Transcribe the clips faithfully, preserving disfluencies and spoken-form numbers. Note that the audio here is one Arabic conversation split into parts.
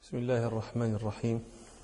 بسم الله الرحمن الرحيم.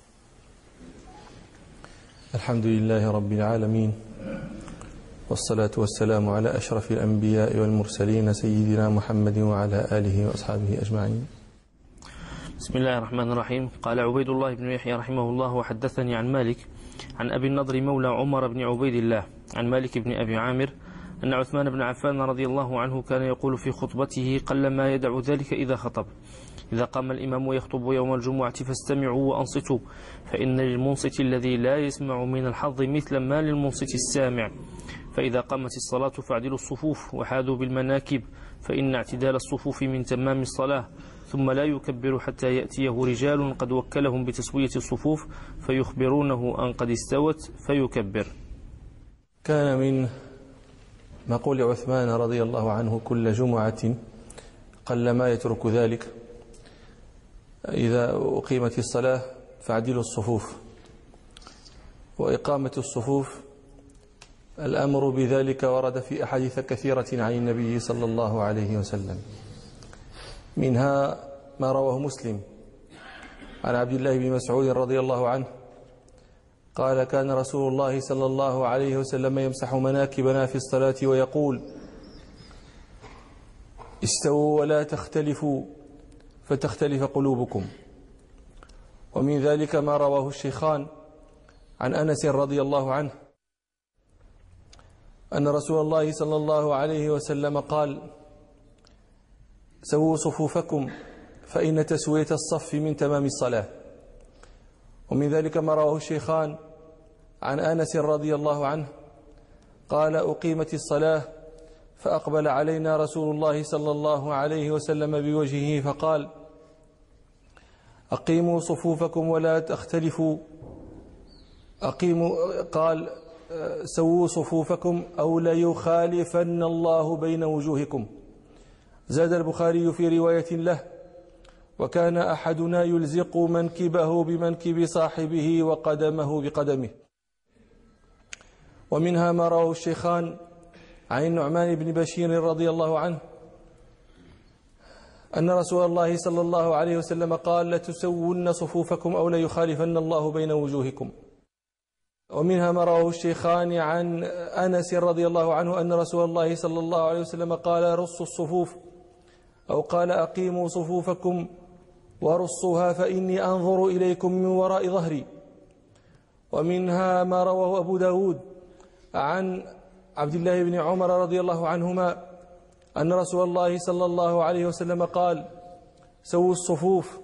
الحمد لله رب العالمين، والصلاة والسلام على أشرف الأنبياء والمرسلين سيدنا محمد وعلى آله وأصحابه أجمعين. بسم الله الرحمن الرحيم. قال عبيد الله بن يحيى رحمه الله: وحدثني عن مالك عن أبي النضر مولى عمر بن عبيد الله عن مالك بن أبي عامر أن عثمان بن عفان رضي الله عنه كان يقول في خطبته قلما يدع ذلك إذا خطب: إذا قام الإمام يخطب يوم الجمعة فاستمعوا وأنصتوا، فإن للمنصت الذي لا يسمع من الحظ مثل ما للمنصت السامع. فإذا قامت الصلاة فاعدلوا الصفوف وحاذوا بالمناكب، فإن اعتدال الصفوف من تمام الصلاة. ثم لا يكبر حتى يأتيه رجال قد وكلهم بتسوية الصفوف فيخبرونه أن قد استوت فيكبر. كان من مقول عثمان رضي الله عنه كل جمعة قلما يترك ذلك: إذا أقيمت الصلاة فاعدلوا الصفوف. وإقامة الصفوف الأمر بذلك ورد في أحاديث كثيرة عن النبي صلى الله عليه وسلم، منها ما رواه مسلم عن عبد الله بن مسعود رضي الله عنه قال: كان رسول الله صلى الله عليه وسلم يمسح مناكبنا في الصلاة ويقول: استووا ولا تختلفوا فتختلف قلوبكم. ومن ذلك ما رواه الشيخان عن أنس رضي الله عنه أن رسول الله صلى الله عليه وسلم قال: سووا صفوفكم فإن تسوية الصف من تمام الصلاة. ومن ذلك ما رواه الشيخان عن أنس رضي الله عنه قال: أقيمت الصلاة فأقبل علينا رسول الله صلى الله عليه وسلم بوجهه فقال: أقيموا صفوفكم ولا تختلفوا. أقيموا قال: سووا صفوفكم أو ليخالفن الله بين وجوهكم. زاد البخاري في رواية له: وكان أحدنا يلزق منكبه بمنكب صاحبه وقدمه بقدمه. ومنها ما رواه الشيخان عن النعمان بن بشير رضي الله عنه أن رسول الله صلى الله عليه وسلم قال: لتسون صفوفكم أو ليخالفن الله بين وجوهكم. ومنها ما رواه الشيخان عن أنس رضي الله عنه أن رسول الله صلى الله عليه وسلم قال: رصوا الصفوف، أو قال: أقيموا صفوفكم ورصوها فإني أنظر إليكم من وراء ظهري. ومنها ما رواه أبو داود عن عبد الله بن عمر رضي الله عنهما أن رسول الله صلى الله عليه وسلم قال: سووا الصفوف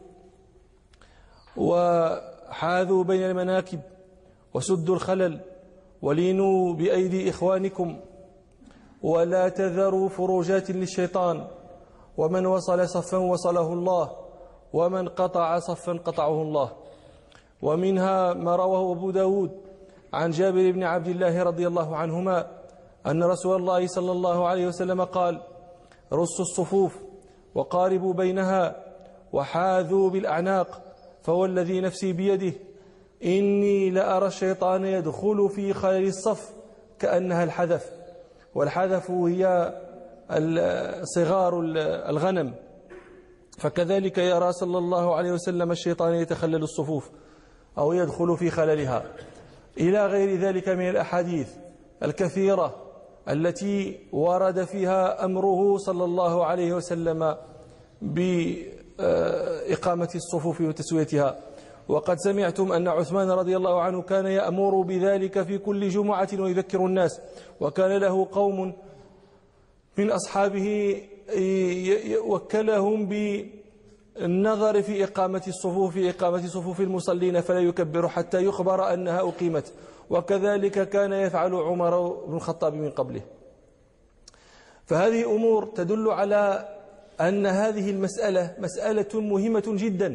وحاذوا بين المناكب وسدوا الخلل ولينوا بأيدي إخوانكم ولا تذروا فروجات للشيطان، ومن وصل صفا وصله الله، ومن قطع صفا قطعه الله. ومنها ما رواه أبو داود عن جابر بن عبد الله رضي الله عنهما أن رسول الله صلى الله عليه وسلم قال: رصوا الصفوف وقاربوا بينها وحاذوا بالأعناق، فوالذي نفسي بيده إني لأرى الشيطان يدخل في خلل الصف كأنها الحذف. والحذف هي صغار الغنم، فكذلك يرى صلى الله عليه وسلم الشيطان يتخلل الصفوف أو يدخل في خللها، إلى غير ذلك من الأحاديث الكثيرة التي ورد فيها أمره صلى الله عليه وسلم بإقامة الصفوف وتسويتها. وقد سمعتم أن عثمان رضي الله عنه كان يأمر بذلك في كل جمعة ويذكر الناس، وكان له قوم من أصحابه وكلهم بالنظر في إقامة الصفوف في إقامة صفوف المصلين فلا يكبر حتى يخبر أنها أقيمت. وكذلك كان يفعل عمر بن الخطاب من قبله. فهذه أمور تدل على أن هذه المسألة مسألة مهمة جدا،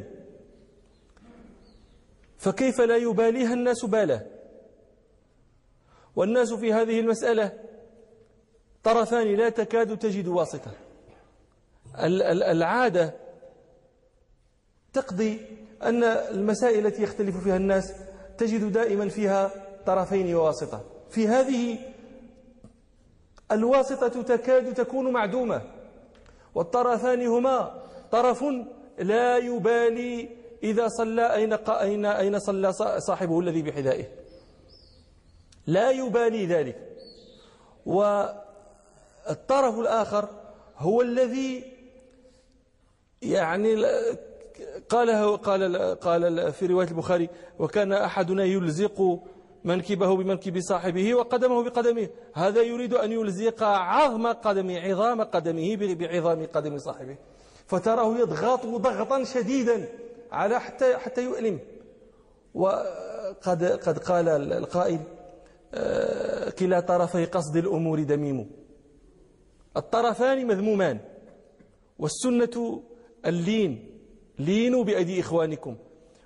فكيف لا يباليها الناس باله؟ والناس في هذه المسألة طرفان لا تكاد تجد واسطة. العادة تقضي أن المسائل التي يختلف فيها الناس تجد دائما فيها طرفين وواسطة. في هذه الواسطة تكاد تكون معدومة، والطرفان هما طرف لا يبالي إذا صلى أين أين أين صلى صاحبه الذي بحذائه، لا يبالي ذلك. والطرف الآخر هو الذي يعني قاله قال قال في رواية البخاري: وكان أحدنا يلزق منكبه بمنكب صاحبه وقدمه بقدمه. هذا يريد أن يلزق عظم قدمه عظام قدمه بعظام قدم صاحبه، فتراه يضغط ضغطا شديدا على حتى حتى يؤلم. وقد قد قال القائل: كلا طرفي قصد الأمور دميم. الطرفان مذمومان، والسنة اللين، لينوا بأيدي إخوانكم.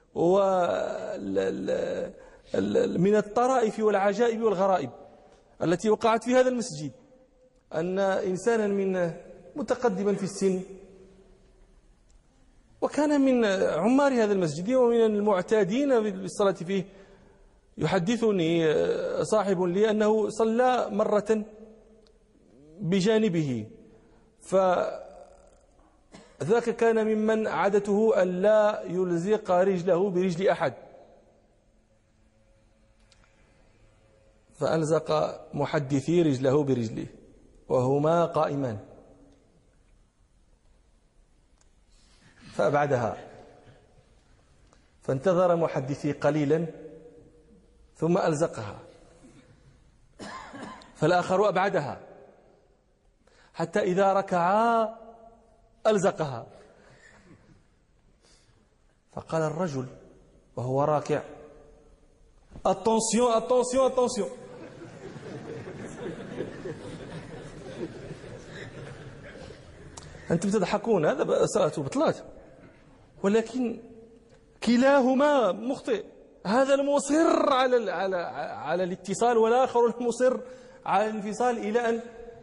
ومن الطرائف والعجائب والغرائب التي وقعت في هذا المسجد أن إنسانا من متقدما في السن، وكان من عمار هذا المسجد ومن المعتادين بالصلاة فيه، يحدثني صاحب لي أنه صلى مرة بجانبه، فذاك كان ممن عادته أن لا يلزق رجله برجل أحد، فألزق محدثي رجله برجله وهما قائمان، فأبعدها، فانتظر محدثي قليلا ثم ألزقها، فالآخر أبعدها، حتى إذا ركعا ألزقها. فقال الرجل وهو راكع: attention attention attention. أنتم تضحكون، هذا صلاته بطلات، ولكن كلاهما مخطئ. هذا المصر على على على الاتصال، والآخر المصر على الانفصال، إلى أن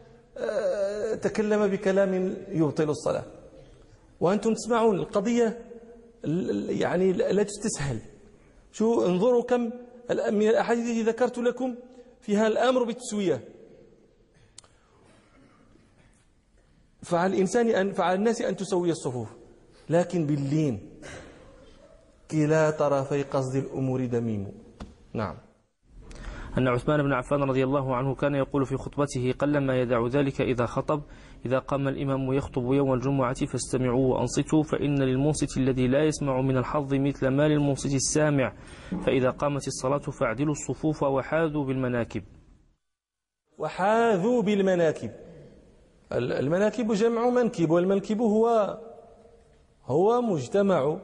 تكلم بكلام يبطل الصلاة. وأنتم تسمعون القضية يعني لا تستسهل. شو انظروا كم من الأحاديث التي ذكرت لكم فيها الأمر بالتسوية. فعلى الإنسان أن فعلى الناس أن تسوي الصفوف، لكن باللين. كلا طرفي قصد الأمور دميم. نعم. أن عثمان بن عفان رضي الله عنه كان يقول في خطبته: قلما يدع ذلك إذا خطب: إذا قام الإمام يخطب يوم الجمعة فاستمعوا وأنصتوا، فإن للمنصت الذي لا يسمع من الحظ مثل ما للمنصت السامع، فإذا قامت الصلاة فاعدلوا الصفوف وحاذوا بالمناكب. وحاذوا بالمناكب، المناكب جمع منكب، والمنكب هو هو مجتمع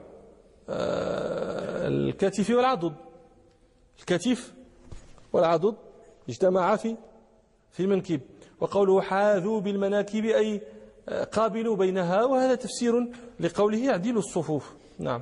الكتف والعضد. الكتف والعضد اجتمعا في في المنكب. وقوله حاذوا بالمناكب أي قابلوا بينها، وهذا تفسير لقوله اعدلوا الصفوف. نعم.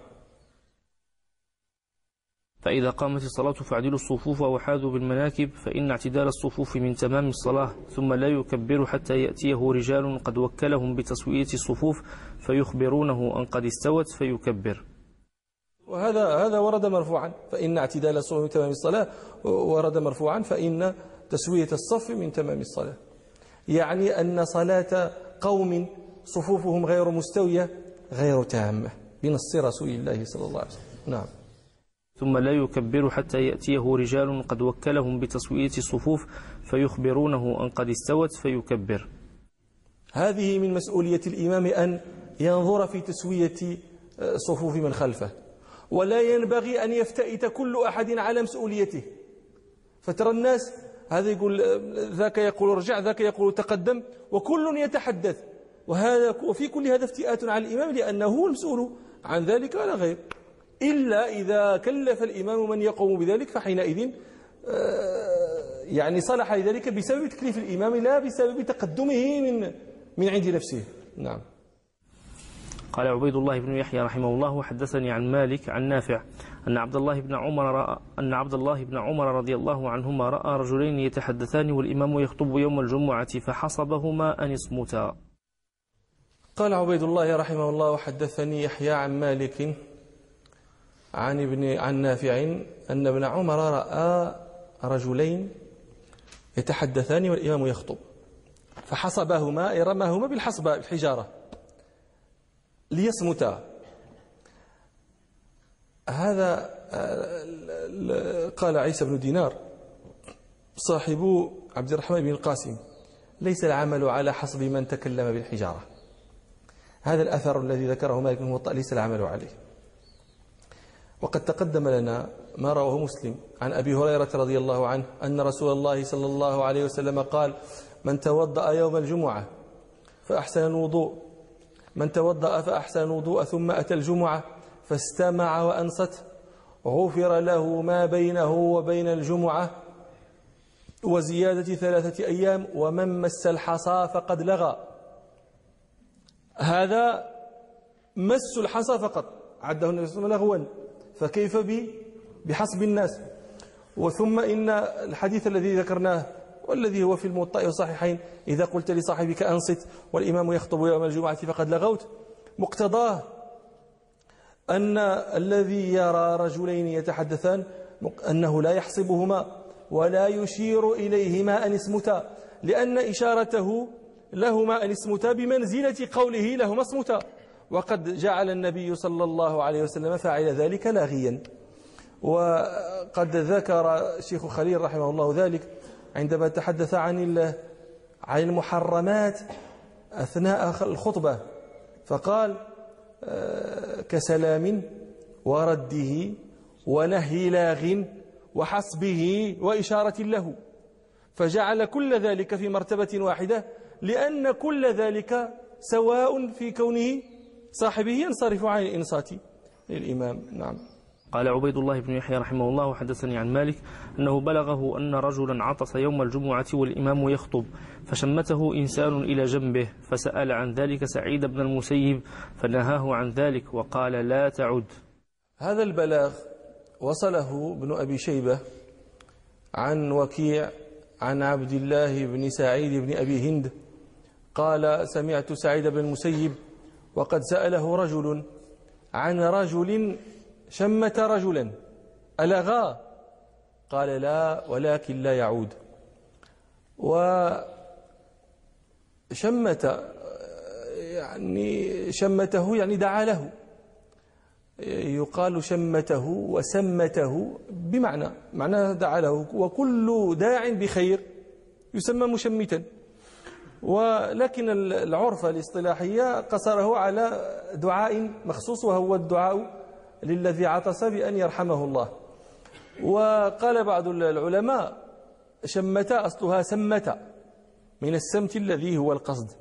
فإذا قامت الصلاة فاعدلوا الصفوف وحاذوا بالمناكب، فإن اعتدال الصفوف من تمام الصلاة. ثم لا يكبر حتى يأتيه رجال قد وكلهم بتسوية الصفوف فيخبرونه أن قد استوت فيكبر. وهذا هذا ورد مرفوعا، فإن اعتدال الصفوف من تمام الصلاة، ورد مرفوعا فإن تسوية الصف من تمام الصلاة. يعني أن صلاة قوم صفوفهم غير مستوية غير تامة بنص رسول الله صلى الله عليه وسلم. نعم. ثم لا يكبر حتى يأتيه رجال قد وكلهم بتسوية الصفوف فيخبرونه أن قد استوت فيكبر. هذه من مسؤولية الإمام أن ينظر في تسوية صفوف من خلفه، ولا ينبغي أن يفتئت كل أحد على مسؤوليته. فترى الناس هذا يقول ذاك يقول ارجع، ذاك يقول تقدم، وكل يتحدث، وهذا وفي كل هذا افتئات على الإمام، لأنه هو المسؤول عن ذلك ولا غير، إلا إذا كلف الإمام من يقوم بذلك، فحينئذ يعني صلح ذلك بسبب تكليف الإمام لا بسبب تقدمه من من عند نفسه. نعم. قال عبيد الله بن يحيى رحمه الله: حدثني عن مالك عن نافع أن عبد الله بن عمر رأى أن عبد الله بن عمر رضي الله عنهما رأى رجلين يتحدثان والإمام يخطب يوم الجمعة فحصبهما أن اصمتا. قال عبيد الله رحمه الله: وحدثني يحيى عن مالك عن ابن عن نافع أن ابن عمر رأى رجلين يتحدثان والإمام يخطب فحصبهما، أي رماهما بالحصبة بالحجارة ليصمتا. هذا قال عيسى بن دينار صاحب عبد الرحمن بن القاسم: ليس العمل على حسب من تكلم بالحجارة. هذا الأثر الذي ذكره مالك بن الموطأ ليس العمل عليه. وقد تقدم لنا ما رواه مسلم عن أبي هريرة رضي الله عنه أن رسول الله صلى الله عليه وسلم قال: من توضأ يوم الجمعة فأحسن الوضوء من توضأ فأحسن الوضوء ثم أتى الجمعة فاستمع وأنصت غفر له ما بينه وبين الجمعة وزيادة ثلاثة أيام ومن مس الحصى فقد لغى. هذا مس الحصى فقط عده النبي صلى الله عليه وسلم لغوا، فكيف بحسب الناس؟ وثم إن الحديث الذي ذكرناه والذي هو في الموطأ والصحيحين: إذا قلت لصاحبك أنصت والإمام يخطب يوم الجمعة فقد لغوت، مقتضاه أن الذي يرى رجلين يتحدثان أنه لا يحسبهما ولا يشير إليهما أن اسمتا، لأن إشارته لهما أن اسمتا بمنزلة قوله لهما اسمتا، وقد جعل النبي صلى الله عليه وسلم فاعل ذلك لاغيا. وقد ذكر الشيخ خليل رحمه الله ذلك عندما تحدث عن عن المحرمات أثناء الخطبة، فقال: كسلام ورده ونهي لاغ وحسبه وإشارة له، فجعل كل ذلك في مرتبة واحدة، لأن كل ذلك سواء في كونه صاحبه ينصرف عن الإنصات للإمام. نعم. قال عبيد الله بن يحيى رحمه الله: وحدثني عن مالك أنه بلغه أن رجلا عطس يوم الجمعة والإمام يخطب فشمته إنسان إلى جنبه، فسأل عن ذلك سعيد بن المسيب فنهاه عن ذلك وقال: لا تعد. هذا البلاغ وصله ابن أبي شيبة عن وكيع عن عبد الله بن سعيد بن أبي هند قال: سمعت سعيد بن المسيب وقد سأله رجل عن رجل شمت رجلا ألغى؟ قال: لا ولكن لا يعود. وشمت يعني شمته يعني دعا له، يقال شمته وسمته بمعنى معنى دعا له، وكل داع بخير يسمى مشمتا. ولكن العرف الاصطلاحية قصره على دعاء مخصوص، وهو الدعاء للذي عطس بأن يرحمه الله. وقال بعض العلماء: شمت أصلها سمت، من السمت الذي هو القصد.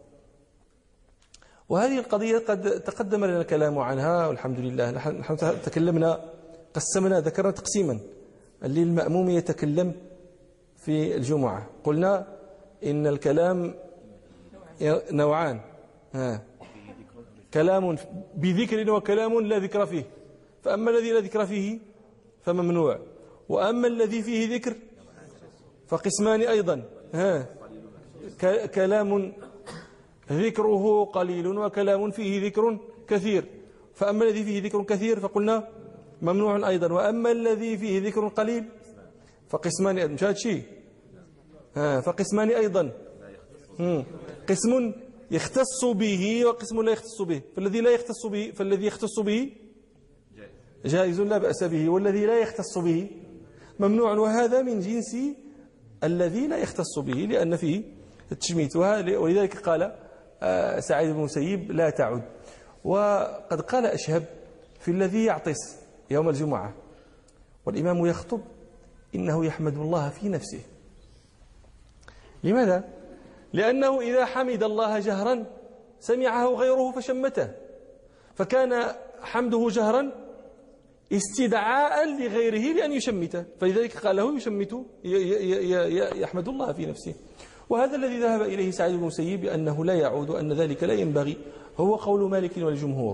وهذه القضية قد تقدم لنا الكلام عنها والحمد لله. نحن تكلمنا قسمنا ذكرنا تقسيما اللي المأموم يتكلم في الجمعة. قلنا إن الكلام نوعان: ها كلام بذكر وكلام لا ذكر فيه، فأما الذي لا ذكر فيه فممنوع، وأما الذي فيه ذكر فقسمان أيضا. ها كلام ذكره قليل وكلام فيه ذكر كثير، فأما الذي فيه ذكر كثير فقلنا ممنوع أيضا، وأما الذي فيه ذكر قليل فقسمان أيضا. مش هذا شيء؟ ها فقسمان أيضا، قسم يختص به وقسم لا يختص به. فالذي لا يختص به فالذي يختص به جائز لا بأس به، والذي لا يختص به ممنوع، وهذا من جنس الذي لا يختص به لأن فيه التشميت. ولذلك قال سعيد بن المسيب: لا تعد. وقد قال أشهب في الذي يعطس يوم الجمعة والإمام يخطب: إنه يحمد الله في نفسه. لماذا؟ لأنه إذا حمد الله جهرا سمعه غيره فشمته، فكان حمده جهرا استدعاء لغيره لأن يشمته، فلذلك قال له يشمت يحمد الله في نفسه. وهذا الذي ذهب إليه سعيد بن المسيب بأنه لا يعود وأن ذلك لا ينبغي، هو قول مالك والجمهور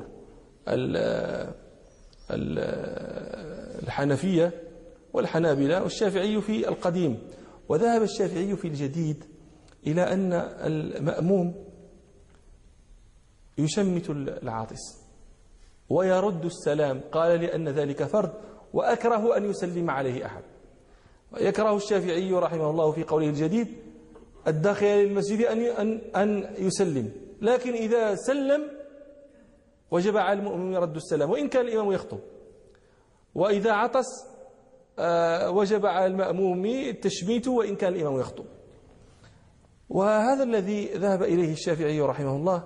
الحنفية والحنابلة والشافعي في القديم. وذهب الشافعي في الجديد إلى أن المأموم يشمت العاطس ويرد السلام، قال لأن ذلك فرض وأكره أن يسلم عليه أحد. يكره الشافعي رحمه الله في قوله الجديد الداخل للمسجد أن أن أن يسلم، لكن إذا سلم وجب على المؤمن يرد السلام وإن كان الإمام يخطب. وإذا عطس وجب على المأموم التشميت وإن كان الإمام يخطب. وهذا الذي ذهب إليه الشافعي رحمه الله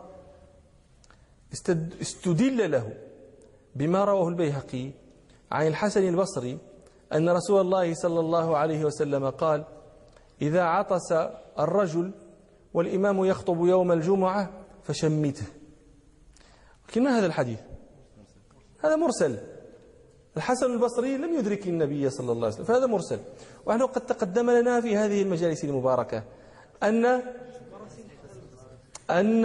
استدل له بما رواه البيهقي عن الحسن البصري أن رسول الله صلى الله عليه وسلم قال: إذا عطس الرجل والإمام يخطب يوم الجمعة فشمته. لكن ما هذا الحديث؟ هذا مرسل. الحسن البصري لم يدرك النبي صلى الله عليه وسلم، فهذا مرسل. ونحن قد تقدم لنا في هذه المجالس المباركة أن أن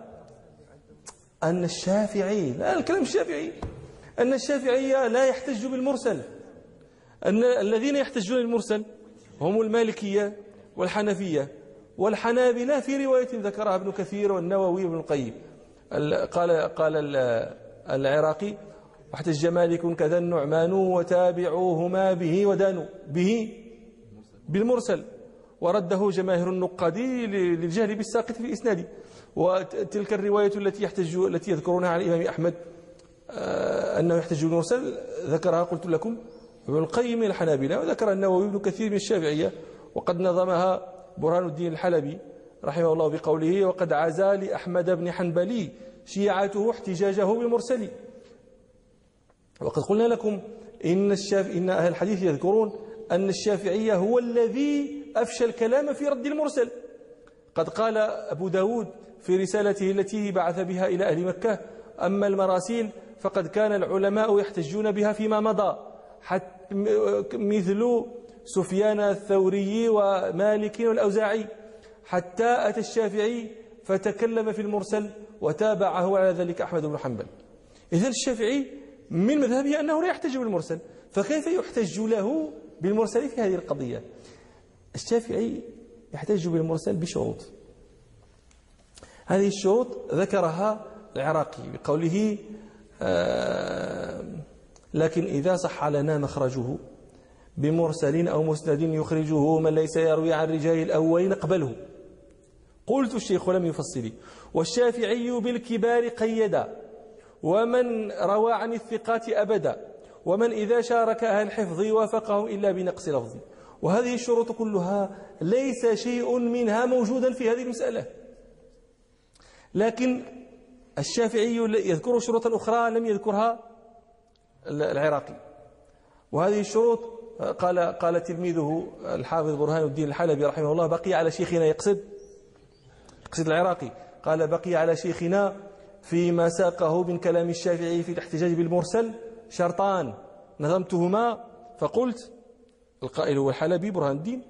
أن الشافعي، لا الكلام الشافعي، أن الشافعية لا يحتج بالمرسل. أن الذين يحتجون بالمرسل هم المالكية والحنفية والحنابلة في رواية ذكرها ابن كثير والنووي وابن القيم. قال قال العراقي: واحتج مالك كذا النعمان وتابعوهما به ودانوا به بالمرسل، ورده جماهير النقاد للجهل بالساقط في إسناده. وتلك الرواية التي يحتج التي يذكرونها عن الإمام أحمد أنه يحتج بالمرسل ذكرها قلت لكم ابن القيم الحنابلة، وذكر النووي ابن كثير من الشافعية، وقد نظمها برهان الدين الحلبي رحمه الله بقوله: وقد عزا لأحمد بن حنبلي شيعته احتجاجه بالمرسل. وقد قلنا لكم إن, الشاف... إن أهل الحديث يذكرون أن الشافعية هو الذي أفشى الكلام في رد المرسل. قد قال أبو داود في رسالته التي بعث بها إلى أهل مكة: أما المراسيل فقد كان العلماء يحتجون بها فيما مضى، حتى مثل سفيان الثوري ومالك والأوزاعي، حتى أتى الشافعي فتكلم في المرسل وتابعه على ذلك أحمد بن حنبل. إذن الشافعي من مذهبه أنه لا يحتج بالمرسل، فكيف يحتج له بالمرسل في هذه القضية؟ الشافعي يحتج بالمرسل بشروط. هذه الشروط ذكرها العراقي بقوله: آه لكن إذا صح لنا مخرجه بمرسل أو مسند يخرجه من ليس يروي عن رجال الأول نقبله. قلت الشيخ لم يفصل: والشافعي بالكبار قيدا، ومن روى عن الثقات أبدا، ومن إذا شارك أهل الحفظ وافقهم إلا بنقص لفظ. وهذه الشروط كلها ليس شيء منها موجودا في هذه المسألة، لكن الشافعي يذكر شروطا أخرى لم يذكرها العراقي. وهذه الشروط قال قال تلميذه الحافظ برهان الدين الحلبي رحمه الله: بقي على شيخنا، يقصد يقصد العراقي، قال: بقي على شيخنا فيما ساقه من كلام الشافعي في الاحتجاج بالمرسل شرطان نظمتهما، فقلت: القائل هو الحلبي برهان الدين،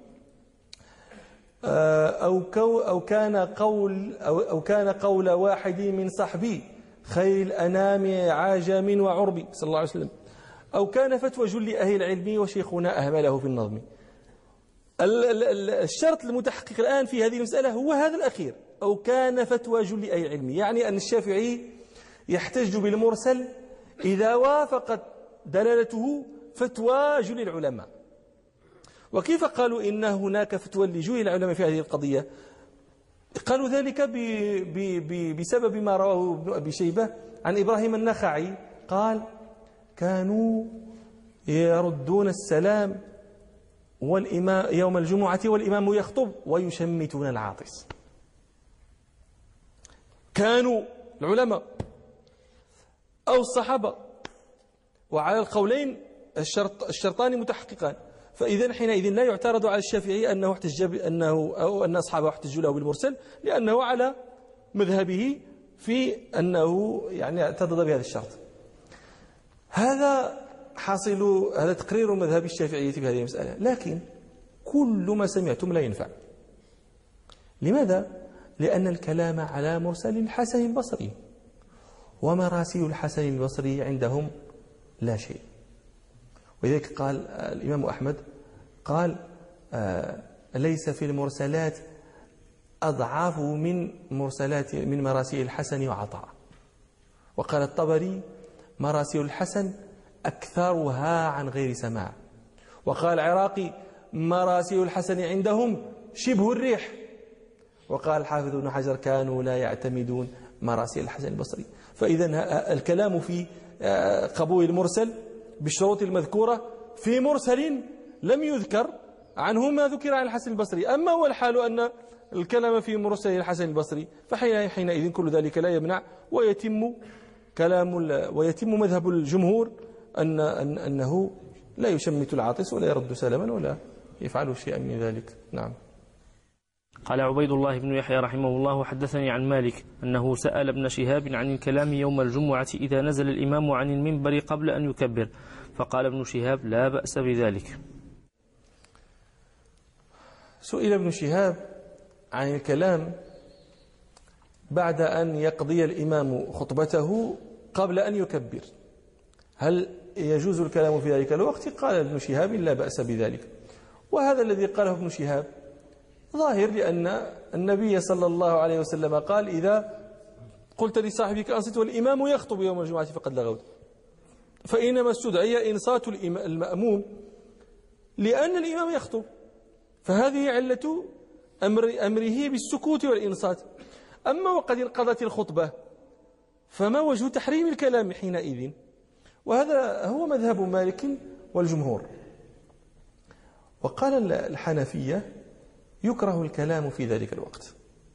أو, كو أو كان قول أو, أو كان قول واحد من صحبي خير الأنام عاجم وعربي صلى الله عليه وسلم، أو كان فتوى جل أهل العلم وشيخنا أهمله في النظم. الشرط المتحقق الآن في هذه المسألة هو هذا الأخير: أو كان فتوى جل أهل العلم، يعني أن الشافعي يحتج بالمرسل إذا وافقت دلالته فتوى جل العلماء. وكيف قالوا إن هناك فتوى لجل العلماء في هذه القضية؟ قالوا ذلك ب ب ب بسبب ما رواه ابن أبي شيبة عن إبراهيم النخعي قال: كانوا يردون السلام والإمام يوم الجمعة والإمام يخطب ويشمتون العاطس. كانوا العلماء أو الصحابة، وعلى القولين الشرط الشرطان متحققان. فإذا حينئذ لا يعترض على الشافعي أنه احتج بأنه أو أن أصحابه احتجوا له بالمرسل، لأنه على مذهبه في أنه يعني اعتضد بهذا الشرط. هذا حاصل هذا تقرير مذهب الشافعية في هذه المسألة، لكن كل ما سمعتم لا ينفع. لماذا؟ لأن الكلام على مرسل الحسن البصري، ومراسيل الحسن البصري عندهم لا شيء. ولذلك قال الإمام أحمد قال: آه ليس في المرسلات أضعاف من مرسلات من مراسيل الحسن وعطاء. وقال الطبري: مراسيل الحسن أكثرها عن غير سماع. وقال العراقي: مراسيل الحسن عندهم شبه الريح. وقال الحافظ ابن حجر: كانوا لا يعتمدون مراسيل الحسن البصري. فإذا الكلام في قبول المرسل بالشروط المذكورة في مرسل لم يذكر عنه ما ذكر عن الحسن البصري. أما هو الحال أن الكلام في مرسل الحسن البصري فحينئذ كل ذلك لا يمنع ويتم كلام ويتم مذهب الجمهور أن أن أنه لا يشمت العاطس ولا يرد سلما ولا يفعل شيئا من ذلك. نعم. قال عبيد الله بن يحيى رحمه الله حدثني عن مالك أنه سأل ابن شهاب عن الكلام يوم الجمعة إذا نزل الإمام عن المنبر قبل أن يكبر، فقال ابن شهاب لا بأس بذلك. سئل ابن شهاب عن الكلام بعد أن يقضي الإمام خطبته قبل أن يكبر، هل يجوز الكلام في ذلك الوقت؟ قال ابن شهاب لا بأس بذلك. وهذا الذي قاله ابن شهاب ظاهر، لأن النبي صلى الله عليه وسلم قال إذا قلت لصاحبك أنصت والإمام يخطب يوم الجمعة فقد لغوت، فإنما استدعي إنصات المأموم لأن الإمام يخطب، فهذه علة أمر أمره بالسكوت والإنصات. أما وقد انقضت الخطبة فما وجه تحريم الكلام حينئذ؟ وهذا هو مذهب مالك والجمهور. وقال الحنفية يكره الكلام في ذلك الوقت،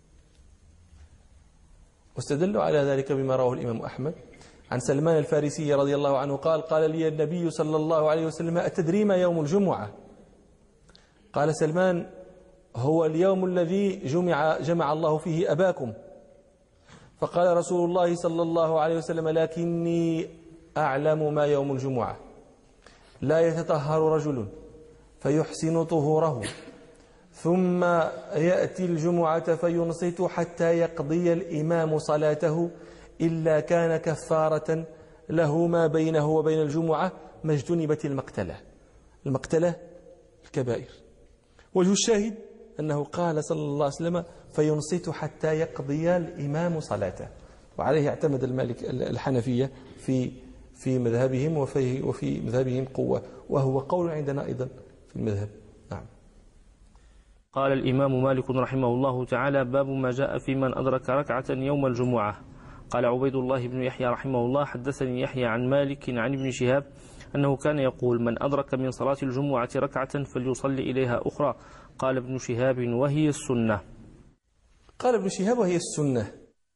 واستدلوا على ذلك بما رواه الإمام أحمد عن سلمان الفارسي رضي الله عنه قال قال لي النبي صلى الله عليه وسلم أتدري ما يوم الجمعة؟ قال سلمان هو اليوم الذي جمع, جمع الله فيه أباكم. فقال رسول الله صلى الله عليه وسلم لكني أعلم ما يوم الجمعة، لا يتطهر رجل فيحسن طهوره ثم يأتي الجمعة فينصت حتى يقضي الإمام صلاته إلا كان كفارة له ما بينه وبين الجمعة ما اجتنبت المقتلة. المقتلة الكبائر. وجه الشاهد أنه قال صلى الله عليه وسلم فينصت حتى يقضي الإمام صلاته، وعليه اعتمد المالك الحنفية في في مذهبهم وفي وفي مذهبهم قوة، وهو قول عندنا أيضا في المذهب. نعم. قال الإمام مالك رحمه الله تعالى باب ما جاء في من أدرك ركعة يوم الجمعة. قال عبيد الله بن يحيى رحمه الله حدثني يحيى عن مالك عن ابن شهاب أنه كان يقول من أدرك من صلاة الجمعة ركعة فليصلي إليها أخرى. قال ابن شهاب وهي السنة. قال ابن شهاب وهي السنة.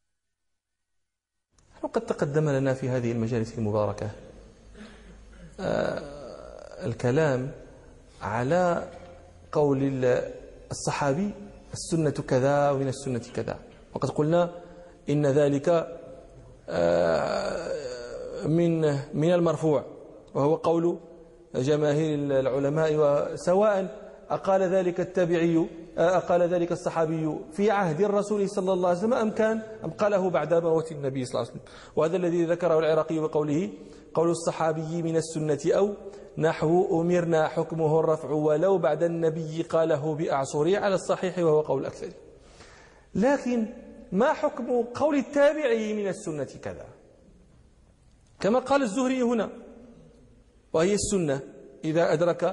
وقد تقدم لنا في هذه المجالس المباركة آه الكلام على قول الصحابي السنة كذا ومن السنة كذا، وقد قلنا إن ذلك آه من من المرفوع، وهو قول جماهير العلماء، وسواء أقال ذلك التابعي أقال ذلك الصحابي في عهد الرسول صلى الله عليه وسلم أم كان أم قاله بعد موت النبي صلى الله عليه وسلم. وهذا الذي ذكره العراقي بقوله قول الصحابي من السنة أو نحو أمرنا حكمه الرفع ولو بعد النبي قاله بأعصري على الصحيح وهو قول الأكثر. لكن ما حكم قول التابعي من السنة كذا؟ كما قال الزهري هنا وهي السنة إذا أدرك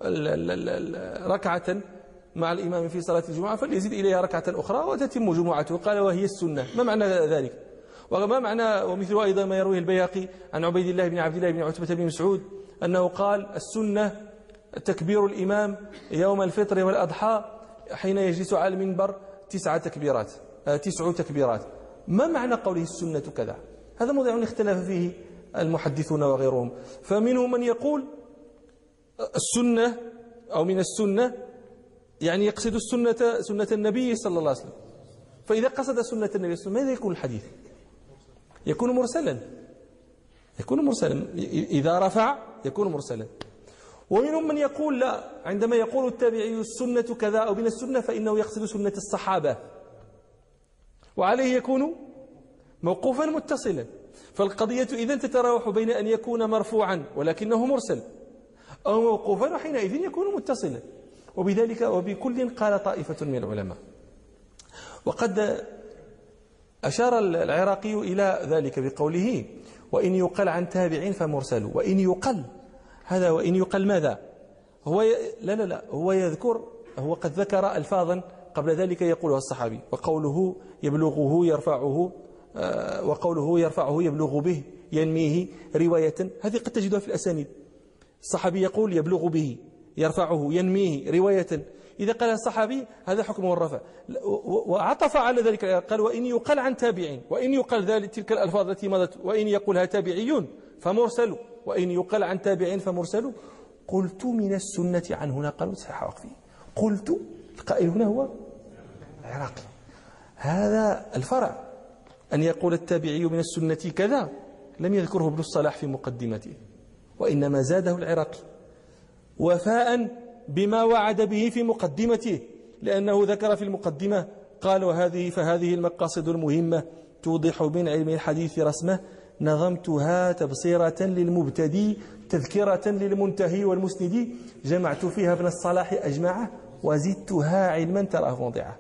ركعة مع الإمام في صلاة الجمعة فليزيد إليها ركعة أخرى وتتم جمعته. قال وهي السنة. ما معنى ذلك؟ وما معنى ومثل أيضا ما يرويه البيهقي عن عبيد الله بن عبد الله بن عتبة بن مسعود أنه قال السنة تكبير الإمام يوم الفطر والأضحى حين يجلس على المنبر تسع تكبيرات تسع تكبيرات. ما معنى قوله السنة كذا؟ هذا موضوع اختلف فيه المحدثون وغيرهم، فمنهم من يقول السنة أو من السنة يعني يقصد السنة سنة النبي صلى الله عليه وسلم. فإذا قصد سنة النبي صلى الله عليه وسلم ماذا يكون الحديث؟ يكون مرسلا يكون مرسلا إذا رفع يكون مرسلا. ومنهم من يقول لا، عندما يقول التابعي السنة كذا أو من السنة فإنه يقصد سنة الصحابة، وعليه يكون موقوفا متصلا. فالقضية إذن تتراوح بين أن يكون مرفوعا ولكنه مرسل أو موقوفا وحينئذ يكون متصلا. وبذلك وبكل قال طائفة من العلماء. وقد أشار العراقي إلى ذلك بقوله وإن يقل عن تابع فمرسل. وإن يقل هذا وإن يقل ماذا؟ هو ي... لا لا لا هو يذكر هو قد ذكر ألفاظا قبل ذلك يقولها الصحابي، وقوله يبلغه يرفعه آه وقوله يرفعه يبلغ به ينميه رواية، هذه قد تجدها في الأسانيد. الصحابي يقول يبلغ به، يرفعه، ينميه رواية. إذا قال الصحابي هذا حكمه الرفع. وعطف على ذلك قال وإن يقال عن تابعين، وإن يقال ذلك تلك الألفاظ التي مضت، وإن يقولها تابعيون فمرسل، وإن يقال عن تابعين فمرسل. قلت من السنة عنه نقلوا صحيح وقفه. قلت، القائل هنا هو العراقي. هذا الفرع أن يقول التابعي من السنة كذا لم يذكره ابن الصلاح في مقدمته، وإنما زاده العراقي وفاء بما وعد به في مقدمته، لأنه ذكر في المقدمة قال وهذه فهذه المقاصد المهمة توضح من علم الحديث رسمه، نظمتها تبصيرة للمبتدي تذكرة للمنتهي والمسندي، جمعت فيها ابن الصلاح أجمعه وزدتها علما تراه موضعه.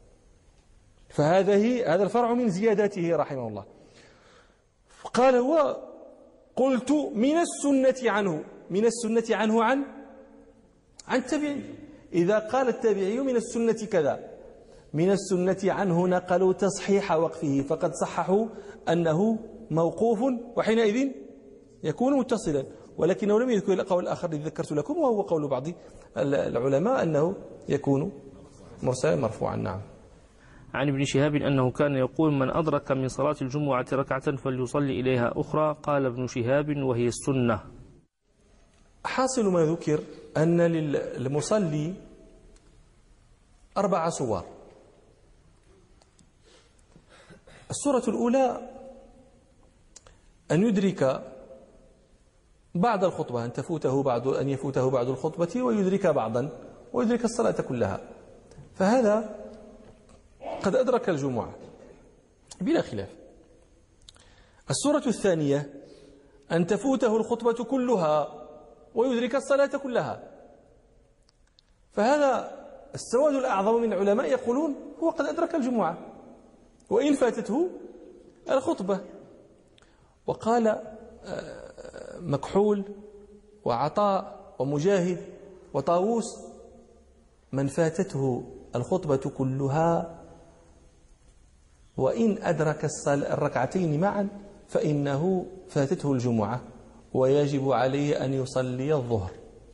فهذه هذا الفرع من زياداته رحمه الله. قال هو قلت من السنة عنه، من السنة عنه عن عن التابعي. إذا قال التابعي من السنة كذا، من السنة عنه نقلوا تصحيح وقفه، فقد صححوا أنه موقوف وحينئذ يكون متصلا، ولكنه لم يذكر القول الآخر الذي ذكرت لكم، وهو قول بعض العلماء أنه يكون مرسلا مرفوعا. نعم. عن ابن شهاب أنه كان يقول من أدرك من صلاة الجمعة ركعة فليصلي إليها أخرى. قال ابن شهاب وهي السنة. حاصل ما ذكر أن للمصلي أربع صور. الصورة الأولى أن يدرك بعد الخطبة، أن تفوته بعد أن يفوته بعد الخطبة ويدرك بعضا ويدرك الصلاة كلها، فهذا قد أدرك الجمعة بلا خلاف. الصورة الثانية أن تفوته الخطبة كلها ويدرك الصلاة كلها، فهذا السواد الأعظم من العلماء يقولون هو قد أدرك الجمعة وإن فاتته الخطبة. وقال مكحول وعطاء ومجاهد وطاووس من فاتته الخطبة كلها وإن أدرك الركعتين معا فإنه فاتته الجمعة ويجب عليه أن يصلي الظهر.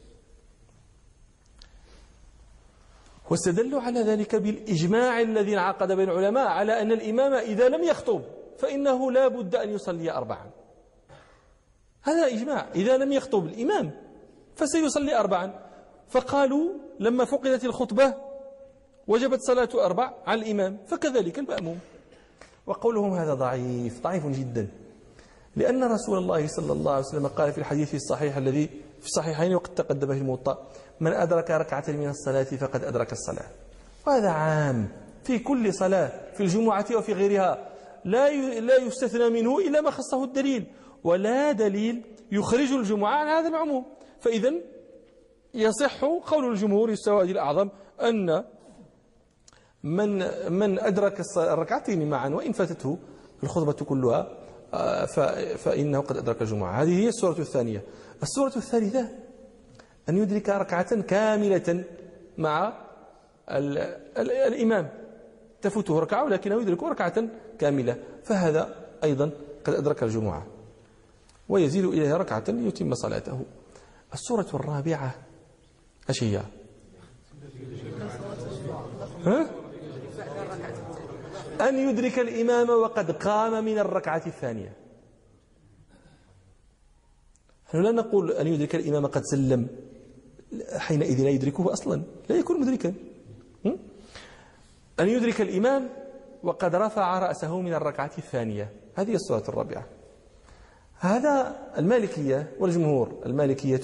واستدلوا على ذلك بالإجماع الذي انعقد بين العلماء على أن الإمام إذا لم يخطب فإنه لا بد أن يصلي أربعا. هذا إجماع، إذا لم يخطب الإمام فسيصلي أربعا. فقالوا لما فقدت الخطبة وجبت صلاة أربع على الإمام، فكذلك المأموم. وقولهم هذا ضعيف ضعيف جدا، لأن رسول الله صلى الله عليه وسلم قال في الحديث الصحيح الذي في الصحيحين وقد تقدم في الموطأ من أدرك ركعة من الصلاة فقد أدرك الصلاة. وهذا عام في كل صلاة في الجمعة وفي غيرها، لا لا يستثنى منه إلا ما خصه الدليل، ولا دليل يخرج الجمعة عن هذا العموم. فإذا يصح قول الجمهور السواد الأعظم أن من من أدرك الركعتين معا وإن فاتته الخطبة كلها فإنه قد أدرك الجمعة. هذه هي السورة الثانية. السورة الثالثة أن يدرك ركعة كاملة مع ال ال الإمام، تفوته ركعة ولكنه يدرك ركعة كاملة، فهذا أيضا قد أدرك الجمعة ويزيد إليها ركعة ليتم صلاته. السورة الرابعة ايش هي؟ ها؟ أن يدرك الإمام وقد قام من الركعة الثانية. نحن لا نقول أن يدرك الإمام قد سلم، حينئذ لا يدركه أصلا، لا يكون مدركا. أن يدرك الإمام وقد رفع رأسه من الركعة الثانية، هذه السورة الرابعة. هذا المالكية والجمهور، المالكية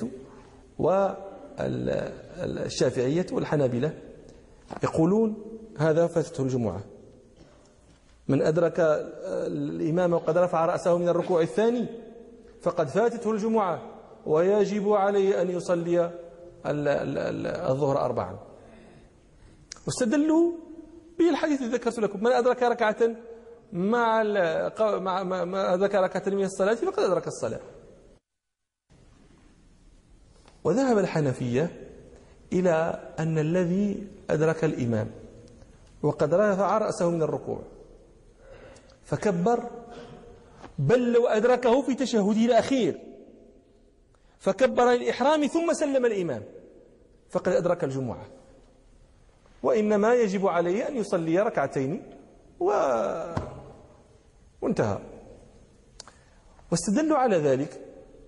والشافعية والحنابلة يقولون هذا فاتته الجمعة. من أدرك الإمام وقد رفع رأسه من الركوع الثاني فقد فاتته الجمعة ويجب عليه أن يصلي الظهر أربعا. واستدلوا بالحديث الذي ذكرت لكم من أدرك ركعة مع مع ما أدرك ركعة من الصلاة فقد أدرك الصلاة. وذهب الحنفية إلى أن الذي أدرك الإمام وقد رفع رأسه من الركوع فكبر بل لو أدركه في تشهده الأخير فكبر للإحرام ثم سلم الإمام فقد أدرك الجمعة، وإنما يجب عليه أن يصلي ركعتين و... وانتهى. واستدلوا على ذلك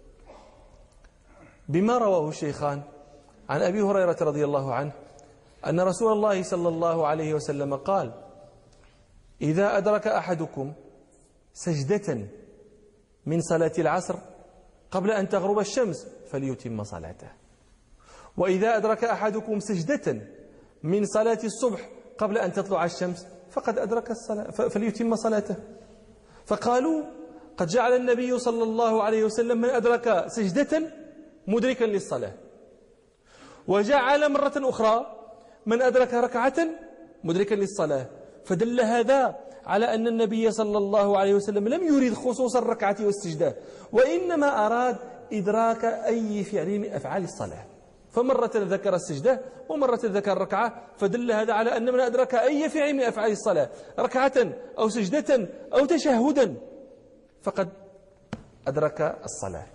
بما رواه الشيخان عن أبي هريرة رضي الله عنه أن رسول الله صلى الله عليه وسلم قال: إذا أدرك أحدكم سجدة من صلاة العصر قبل أن تغرب الشمس فليتم صلاته، وإذا أدرك أحدكم سجدة من صلاة الصبح قبل أن تطلع الشمس فقد أدرك الصلاة فليتم صلاته. فقالوا: قد جعل النبي صلى الله عليه وسلم من أدرك سجدة مدركا للصلاة، وجعل مرة أخرى من أدرك ركعة مدركا للصلاة، فدل هذا على أن النبي صلى الله عليه وسلم لم يريد خصوص الركعة والسجدة، وإنما أراد إدراك أي فعل من أفعال الصلاة، فمرة ذكر السجدة ومرة ذكر الركعة، فدل هذا على أن من أدرك أي فعل من أفعال الصلاة ركعة أو سجدة أو تشهدا فقد أدرك الصلاة.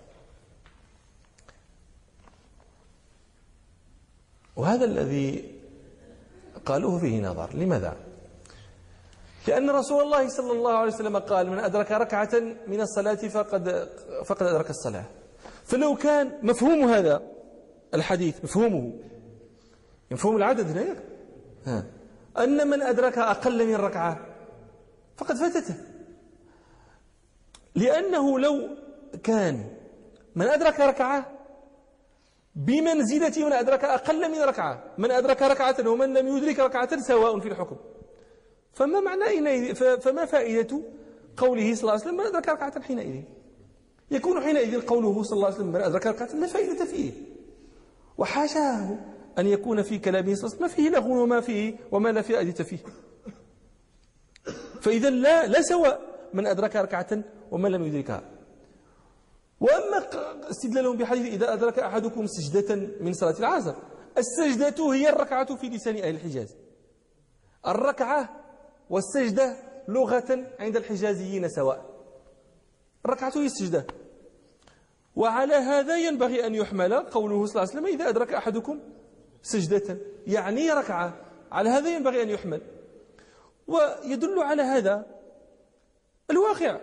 وهذا الذي قالوه فيه نظر. لماذا؟ لأن رسول الله صلى الله عليه وسلم قال: من أدرك ركعة من الصلاة فقد فقد أدرك الصلاة. فلو كان مفهوم هذا الحديث مفهومه مفهوم العدد هنا ها أن من أدرك أقل من ركعة فقد فاتته، لأنه لو كان من أدرك ركعة بمنزلة من أدرك أقل من ركعة، من أدرك ركعة ومن لم يدرك ركعة سواء في الحكم، فما معنى فما فائدة قوله صلى الله عليه وسلم من أدرك ركعة حينئذ؟ يكون حينئذ قوله صلى الله عليه وسلم من أدرك ركعة لا فائدة فيه، وحاشاه أن يكون في كلامه صلى الله عليه وسلم ما فيه لغو وما فيه وما لا فائدة فيه. فإذا لا لا سواء من أدرك ركعة ومن لم يدركها. وأما استدلالهم بحديث إذا أدرك أحدكم سجدة من صلاة العصر، السجدة هي الركعة في لسان أهل الحجاز، الركعة والسجدة لغة عند الحجازيين سواء، الركعة هي السجدة. وعلى هذا ينبغي أن يحمل قوله صلى الله عليه وسلم إذا أدرك أحدكم سجدة يعني ركعة، على هذا ينبغي أن يحمل. ويدل على هذا الواقع،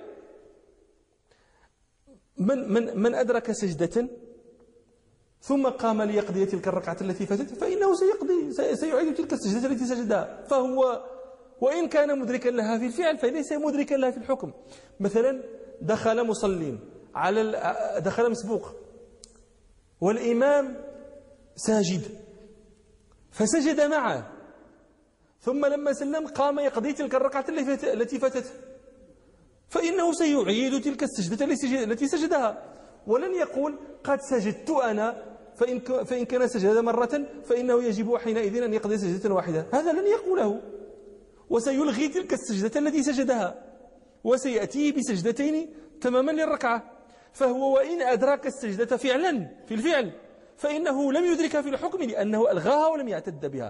من من من أدرك سجدة ثم قام ليقضي تلك الركعة التي فاتت فإنه سيقضي سيعيد تلك السجدة التي سجدها، فهو وإن كان مدركا لها في الفعل فليس مدركا لها في الحكم. مثلا دخل مصلين على دخل مسبوق والإمام ساجد فسجد معه، ثم لما سلم قام يقضي تلك الركعة التي فاتته، فإنه سيعيد تلك السجدة التي سجدها، ولن يقول قد سجدت أنا فإن فإن كان سجد مرة فإنه يجب حينئذ أن يقضي سجدة واحدة، هذا لن يقوله، وسيلغي تلك السجدة التي سجدها وسيأتي بسجدتين تماما للركعة. فهو وإن أدرك السجدة فعلا في الفعل فإنه لم يدركها في الحكم لأنه ألغاها ولم يعتد بها.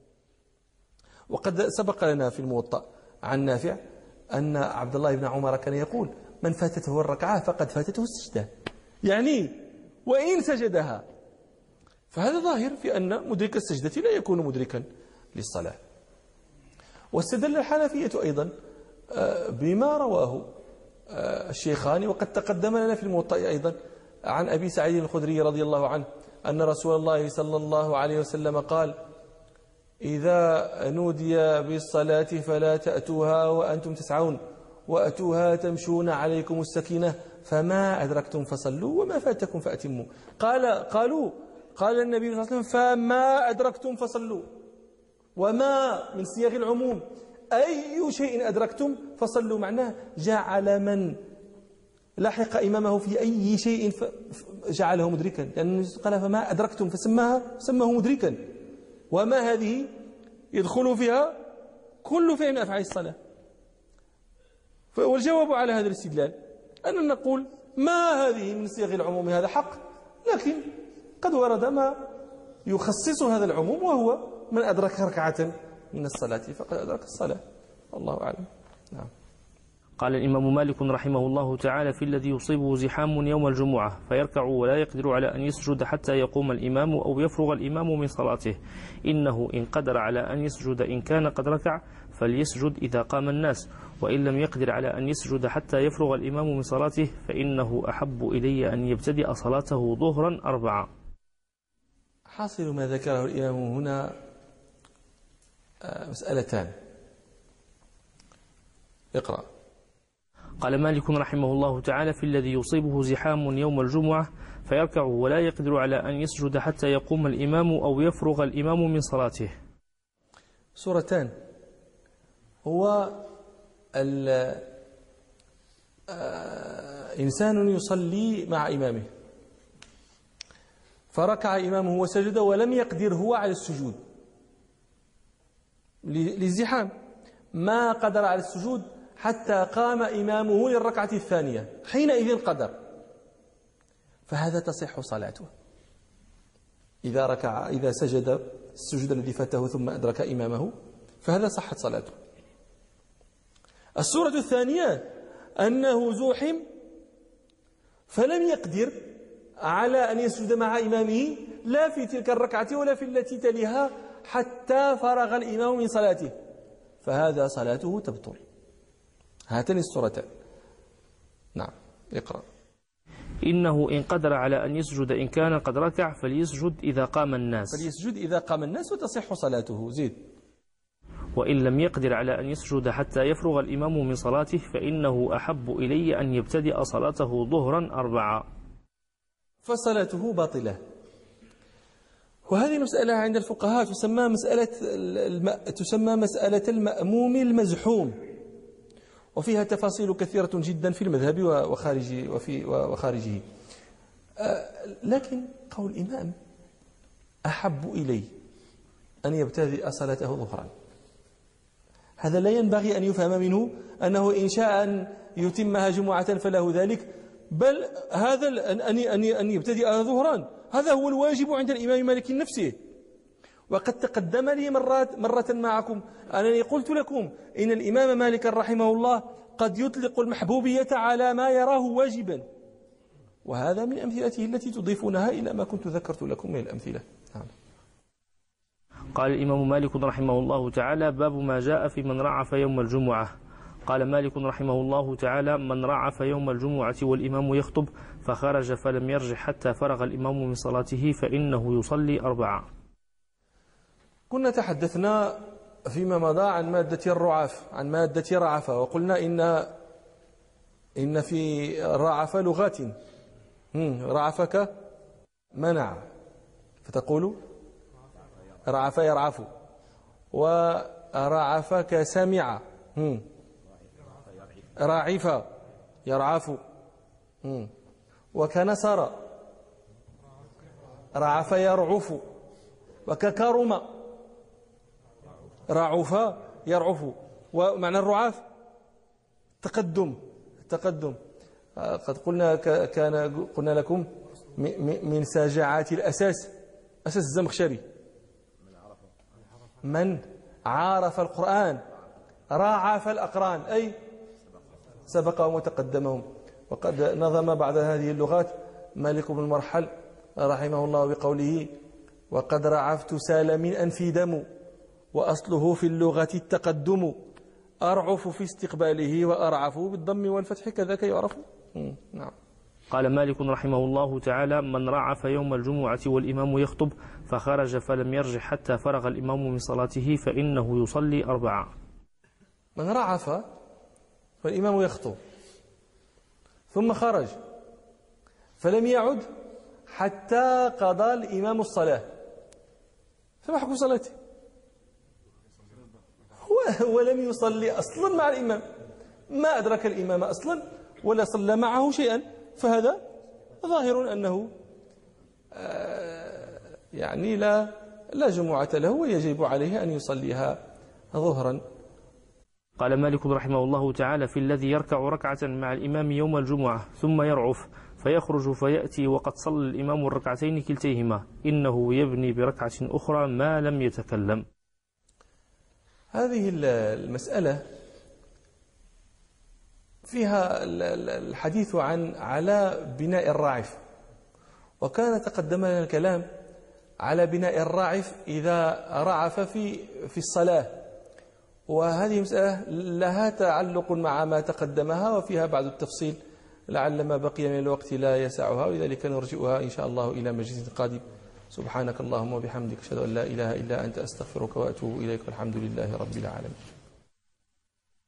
وقد سبق لنا في الموطأ عن نافع أن عبد الله بن عمر كان يقول من فاتته الركعة فقد فاتته السجدة، يعني وإن سجدها، فهذا ظاهر في أن مدرك السجدة لا يكون مدركا للصلاة. واستدل الحنفية أيضا بما رواه الشيخان وقد تقدم لنا في الموطأ أيضا عن أبي سعيد الخدري رضي الله عنه أن رسول الله صلى الله عليه وسلم قال إذا نودي بالصلاة فلا تأتوها وأنتم تسعون وأتوها تمشون عليكم السكينة فما أدركتم فصلوا وما فاتكم فأتموا. قال قالوا قال النبي صلى الله عليه وسلم فما أدركتم فصلوا، وما من صيغ العموم، أي شيء أدركتم فصلوا، معناه جعل من لحق إمامه في أي شيء جعله مدركا، لأنه قال فما أدركتم فسماها سماه مدركا، وما هذه يدخل فيها كل فعل من أفعال الصلاة. والجواب على هذا الاستدلال أن نقول ما هذه من صيغ العموم هذا حق، لكن قد ورد ما يخصص هذا العموم وهو من أدرك ركعة من الصلاة فقد أدرك الصلاة، والله أعلم. نعم. قال الإمام مالك رحمه الله تعالى في الذي يصيبه زحام يوم الجمعة فيركع ولا يقدر على أن يسجد حتى يقوم الإمام أو يفرغ الإمام من صلاته، إنه إن قدر على أن يسجد إن كان قد ركع فليسجد إذا قام الناس، وإن لم يقدر على أن يسجد حتى يفرغ الإمام من صلاته فإنه أحب إلي أن يبتدئ صلاته ظهرا أربعة. حاصل ما ذكره الإمام هنا مسألتان. اقرأ. قال مالك رحمه الله تعالى في الذي يصيبه زحام يوم الجمعة فيركع ولا يقدر على أن يسجد حتى يقوم الإمام أو يفرغ الإمام من صلاته. سورتان. هو إنسان يصلي مع إمامه فركع إمامه وسجد ولم يقدر هو على السجود للزحام، ما قدر على السجود حتى قام إمامه للركعة الثانية، حينئذ قدر، فهذا تصح صلاته إذا ركع إذا سجد السجود الذي فاته ثم أدرك إمامه، فهذا صحت صلاته. السورة الثانية أنه زوحم فلم يقدر على أن يسجد مع إمامه لا في تلك الركعة ولا في التي تليها حتى فرغ الإمام من صلاته، فهذا صلاته تبطل. هاتان السورتان. نعم اقرأ. إنه إن قدر على أن يسجد إن كان قد ركع فليسجد إذا قام الناس فليسجد إذا قام الناس وتصح صلاته. زيد. وإن لم يقدر على أن يسجد حتى يفرغ الإمام من صلاته فإنه أحب إلي أن يبتدئ صلاته ظهرا أربعة، فصلاته باطلة. وهذه مسألة عند الفقهاء تسمى مسألة الم... تسمى مسألة المأموم المزحوم، وفيها تفاصيل كثيرة جدا في المذهب وخارج وفي وخارجه. لكن قول الإمام أحب إلي أن يبتدئ صلاته ظهرا، هذا لا ينبغي أن يفهم منه أنه إن شاء أن يتمها جمعة فله ذلك، بل هذا أن أن يبتدئ ظهرا هذا هو الواجب عند الإمام مالك نفسه. وقد تقدم لي مرات مرة معكم أنني قلت لكم إن الإمام مالك رحمه الله قد يطلق المحبوبية على ما يراه واجبا، وهذا من أمثلته التي تضيفونها إلى ما كنت ذكرت لكم من الأمثلة. نعم. قال الإمام مالك رحمه الله تعالى باب ما جاء في من رعف يوم الجمعة. قال مالك رحمه الله تعالى من رعف يوم الجمعة والإمام يخطب فخرج فلم يرجع حتى فرغ الإمام من صلاته فإنه يصلي أربعة. كنا تحدثنا فيما مضى عن مادة الرعاف، عن مادة رعف، وقلنا إن إن في رعف لغات. رعفك منع فتقول رعف يرعف، ورعفك سمع راعف يرعف، وكنسر رعف يرعف، وككرم رعف يرعف. ومعنى الرعاف تقدم تقدم قد قلنا كان قلنا لكم من ساجعات الأساس أساس الزمخشري من عارف القرآن راعف الأقران، أي سبقهم وتقدمهم. وقد نظم بعد هذه اللغات مالك بن المرحل رحمه الله بقوله وقد رعفت سال من أنفي دم وأصله في اللغة التقدم أرعف في استقباله وأرعف بالضم والفتح كذاك يعرف. نعم. قال مالك رحمه الله تعالى من رعف يوم الجمعة والإمام يخطب فخرج فلم يرجع حتى فرغ الإمام من صلاته فإنه يصلي أربعة. من رعف والإمام يخطب ثم خرج فلم يعد حتى قضى الإمام الصلاة، فما حكم صلاته؟ هو ولم يصلي أصلا مع الإمام، ما أدرك الإمام أصلا ولا صلى معه شيئا، فهذا ظاهر أنه يعني لا لا جمعة له ويجب عليه أن يصليها ظهرا. قال مالك رحمه الله تعالى في الذي يركع ركعة مع الإمام يوم الجمعة ثم يرعف فيخرج فيأتي وقد صلى الإمام الركعتين كلتيهما إنه يبني بركعة أخرى ما لم يتكلم. هذه المسألة فيها الحديث عن على بناء الراعف، وكان تقدم لنا الكلام على بناء الراعف إذا رعف في في الصلاة، وهذه مسألة لها تعلق مع ما تقدمها وفيها بعض التفصيل لعل ما بقي من الوقت لا يسعها، ولذلك نرجئها إن شاء الله إلى مجلس قادم. سبحانك اللهم وبحمدك أشهد أن لا إله إلا أنت أستغفرك وأتوب إليك، والحمد لله رب العالمين.